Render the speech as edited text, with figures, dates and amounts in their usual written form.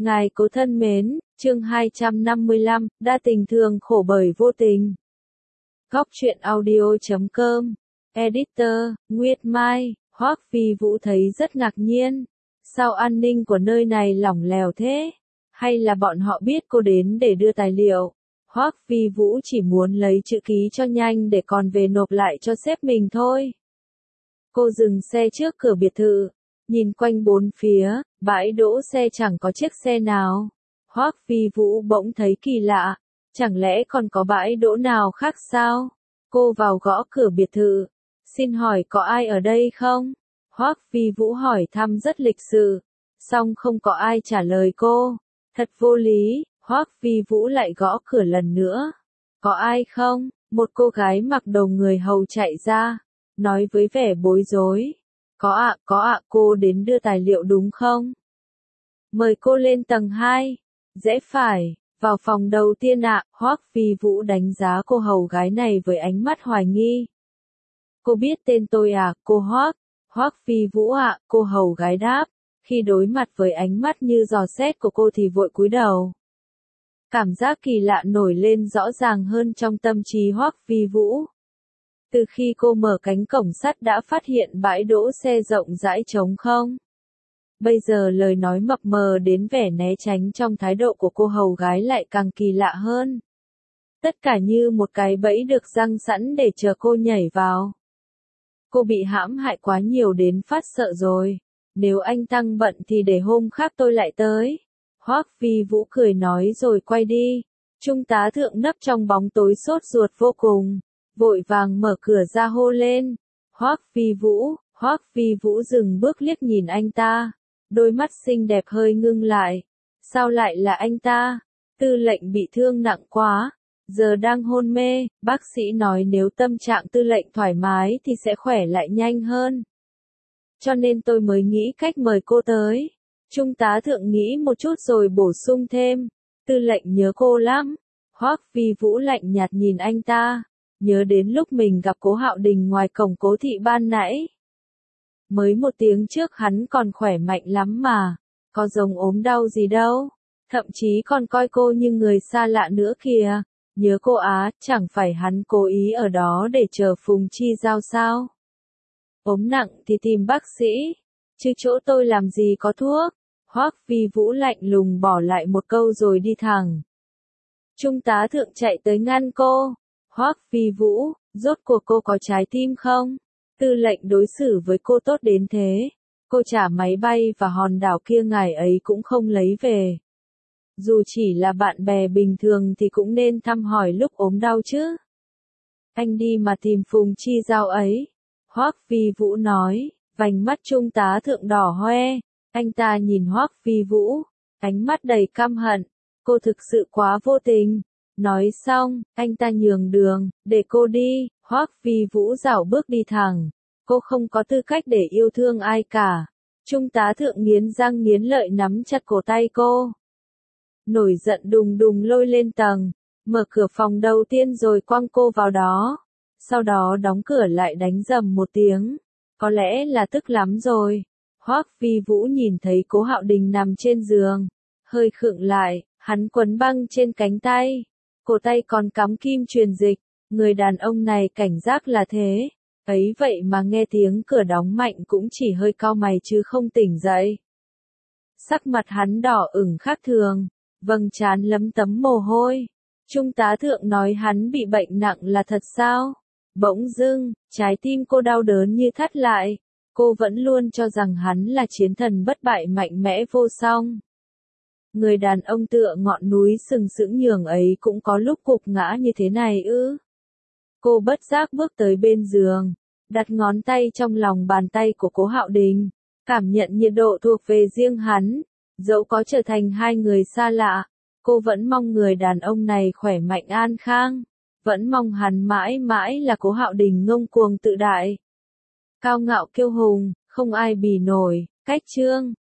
Ngài cố thân mến, chương 255, đa tình thường khổ bởi vô tình. Góc truyện audio.com, Editor, Nguyệt Mai, Hoắc Phi Vũ thấy rất ngạc nhiên. Sao an ninh của nơi này lỏng lẻo thế? Hay là bọn họ biết cô đến để đưa tài liệu? Hoắc Phi Vũ chỉ muốn lấy chữ ký cho nhanh để còn về nộp lại cho sếp mình thôi. Cô dừng xe trước cửa biệt thự, nhìn quanh bốn phía, bãi đỗ xe chẳng có chiếc xe nào. Hoắc Phi Vũ bỗng thấy kỳ lạ, chẳng lẽ còn có bãi đỗ nào khác sao? Cô vào gõ cửa biệt thự, xin hỏi có ai ở đây không? Hoắc Phi Vũ hỏi thăm rất lịch sự, song không có ai trả lời cô. Thật vô lý, Hoắc Phi Vũ lại gõ cửa lần nữa. Có ai không? Một cô gái mặc đồ người hầu chạy ra, nói với vẻ bối rối. Có ạ, cô đến đưa tài liệu đúng không? Mời cô lên tầng 2. Rẽ phải, vào phòng đầu tiên ạ. Hoắc Phi Vũ đánh giá cô hầu gái này với ánh mắt hoài nghi. Cô biết tên tôi à, cô Hoắc? Hoắc Phi Vũ ạ, cô hầu gái đáp. Khi đối mặt với ánh mắt như dò xét của cô thì vội cúi đầu. Cảm giác kỳ lạ nổi lên rõ ràng hơn trong tâm trí Hoắc Phi Vũ. Từ khi cô mở cánh cổng sắt đã phát hiện bãi đỗ xe rộng rãi trống không. Bây giờ lời nói mập mờ đến vẻ né tránh trong thái độ của cô hầu gái lại càng kỳ lạ hơn. Tất cả như một cái bẫy được giăng sẵn để chờ cô nhảy vào. Cô bị hãm hại quá nhiều đến phát sợ rồi. Nếu anh Tăng bận thì để hôm khác tôi lại tới. Hoắc Phi Vũ cười nói rồi quay đi. Trung tá thượng nấp trong bóng tối sốt ruột vô cùng, vội vàng mở cửa ra hô lên. Hoắc Phi Vũ dừng bước liếc nhìn anh ta. Đôi mắt xinh đẹp hơi ngưng lại. Sao lại là anh ta? Tư lệnh bị thương nặng quá, giờ đang hôn mê, bác sĩ nói nếu tâm trạng tư lệnh thoải mái thì sẽ khỏe lại nhanh hơn. Cho nên tôi mới nghĩ cách mời cô tới. Trung tá thượng nghĩ một chút rồi bổ sung thêm. Tư lệnh nhớ cô lắm. Hoắc Phi Vũ lạnh nhạt nhìn anh ta. Nhớ đến lúc mình gặp Cố Hạo Đình ngoài cổng Cố thị ban nãy. Mới một tiếng trước hắn còn khỏe mạnh lắm mà. Có giống ốm đau gì đâu. Thậm chí còn coi cô như người xa lạ nữa kìa. Nhớ cô á, chẳng phải hắn cố ý ở đó để chờ Phùng Chi Giao sao? Ốm nặng thì tìm bác sĩ, chứ chỗ tôi làm gì có thuốc. Hoắc Phi Vũ lạnh lùng bỏ lại một câu rồi đi thẳng. Trung tá thượng chạy tới ngăn cô. Hoắc Phi Vũ, rốt cuộc cô có trái tim không? Tư lệnh đối xử với cô tốt đến thế. Cô trả máy bay và hòn đảo kia ngài ấy cũng không lấy về. Dù chỉ là bạn bè bình thường thì cũng nên thăm hỏi lúc ốm đau chứ. Anh đi mà tìm Phùng Chi Giao ấy. Hoắc Phi Vũ nói, vành mắt trung tá thượng đỏ hoe. Anh ta nhìn Hoắc Phi Vũ, ánh mắt đầy căm hận. Cô thực sự quá vô tình. Nói xong, anh ta nhường đường, để cô đi. Hoắc Phi Vũ rảo bước đi thẳng. Cô không có tư cách để yêu thương ai cả. Trung tá thượng nghiến răng nghiến lợi nắm chặt cổ tay cô. Nổi giận đùng đùng lôi lên tầng, mở cửa phòng đầu tiên rồi quăng cô vào đó. Sau đó đóng cửa lại đánh rầm một tiếng. Có lẽ là tức lắm rồi. Hoắc Phi Vũ nhìn thấy Cố Hạo Đình nằm trên giường. Hơi khựng lại, hắn quấn băng trên cánh tay. Cổ tay còn cắm kim truyền dịch. Người đàn ông này cảnh giác là thế. Ấy vậy mà nghe tiếng cửa đóng mạnh cũng chỉ hơi cau mày chứ không tỉnh dậy. Sắc mặt hắn đỏ ửng khác thường. Vầng trán lấm tấm mồ hôi. Trung tá thượng nói hắn bị bệnh nặng là thật sao? Bỗng dưng, trái tim cô đau đớn như thắt lại. Cô vẫn luôn cho rằng hắn là chiến thần bất bại mạnh mẽ vô song. Người đàn ông tựa ngọn núi sừng sững nhường ấy cũng có lúc gục ngã như thế này ư? Cô bất giác bước tới bên giường, đặt ngón tay trong lòng bàn tay của Cố Hạo Đình, cảm nhận nhiệt độ thuộc về riêng hắn. Dẫu có trở thành hai người xa lạ, cô vẫn mong người đàn ông này khỏe mạnh an khang. Vẫn mong hắn mãi mãi là Cố Hạo Đình ngông cuồng tự đại. Cao ngạo kiêu hùng, không ai bì nổi. Cách chương